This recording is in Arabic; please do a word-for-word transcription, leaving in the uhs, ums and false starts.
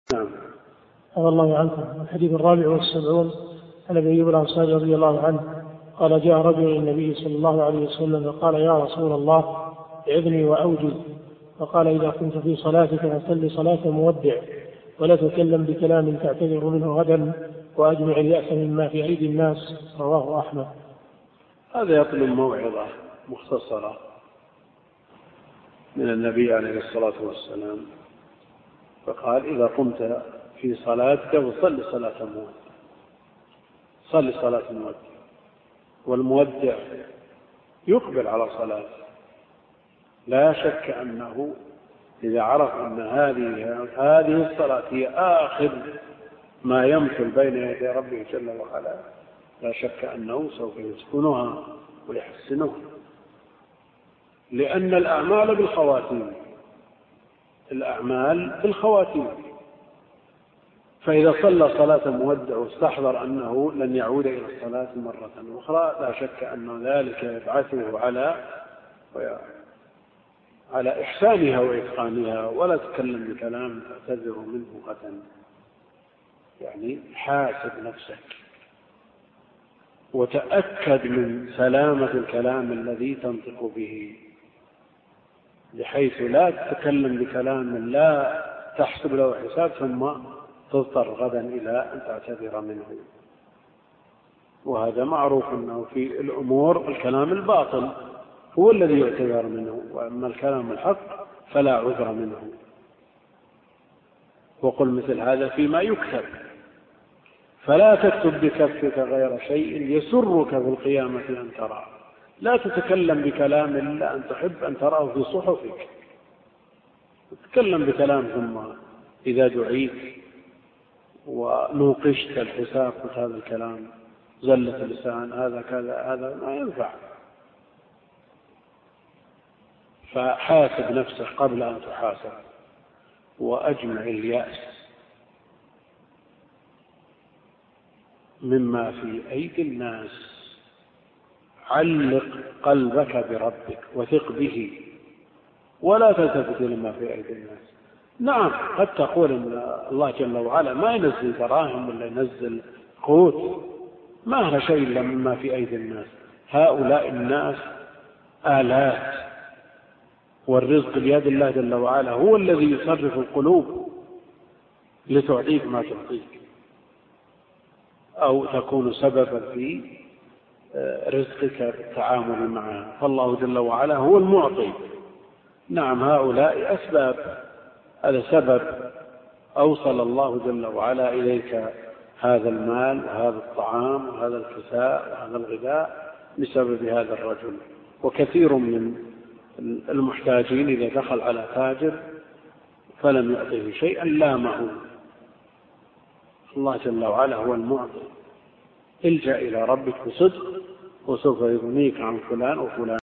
نعم. عفى الله عنكم. الحديث الرابع والسبعون عن ابي ايوب الانصاري رضي الله عنه قال: جاء رجل الى النبي صلى الله عليه وسلم فقال: يا رسول الله اعظني واوجز. فقال: اذا كنت في صلاتك فصل صلاه مودع، ولا تكلم بكلام تعتذر منه غدا، واجمع الياس مما في ايدي الناس. رواه احمد. هذا يطلب موعظه مختصره من النبي عليه الصلاه والسلام، فقال: إذا قمت في صلاتك فصل صلاة مودع، صل صلاة مودع. والمودع يقبل على صلاته، لا شك أنه إذا عرف أن هذه هذه الصلاة هي آخر ما يمثل بين يدي ربه جل وعلا، لا شك أنه سوف يسكنها ويحسنها، لأن الأعمال بالخواتيم، الأعمال بالخواتيم. فإذا صلى صلاة مودع واستحضر أنه لن يعود إلى الصلاة مرة أخرى، لا شك أن ذلك يبعثه على على إحسانها وإتقانها. ولا تكلم بكلام تعتذر منه غدا، يعني حاسب نفسك وتأكد من سلامة الكلام الذي تنطق به، بحيث لا تتكلم بكلام لا تحسب له حساب ثم تضطر غدا إلى أن تعتذر منه. وهذا معروف أنه في الأمور الكلام الباطل هو الذي يعتذر منه، وأما الكلام الحق فلا عذر منه. وقل مثل هذا فيما يكتب، فلا تكتب بكفك غير شيء يسرك في القيامة أن ترى. لا تتكلم بكلام إلا أن تحب أن تراه في صحفك، تتكلم بكلام ثم إذا دعيت ونوقشت الحساب قلت هذا الكلام زلة اللسان، هذا كذا، هذا ما ينفع. فحاسب نفسك قبل أن تحاسب، وأجمع اليأس مما في أيدي الناس. علق قلبك بربك وثق به، ولا تلتفت لما في أيدي الناس. نعم، قد تقول إن الله جل وعلا ما ينزل دراهم ولا ينزل قوت، ما هذا شيء إلا مما في أيدي الناس. هؤلاء الناس آلات، والرزق بيد الله جل وعلا، هو الذي يصرف القلوب لتعطيك ما تعطيك، أو تكون سببا في رزقك التعامل معها. فالله جل وعلا هو المعطي. نعم، هؤلاء أسباب، هذا سبب أوصل الله جل وعلا إليك هذا المال وهذا الطعام وهذا الكساء وهذا الغذاء بسبب هذا الرجل. وكثير من المحتاجين إذا دخل على تاجر فلم يعطيه شيئا لامه. الله جل وعلا هو المعطي. الجأ إلى ربك بصدق وسوف يغنيك عن فلان وفلان.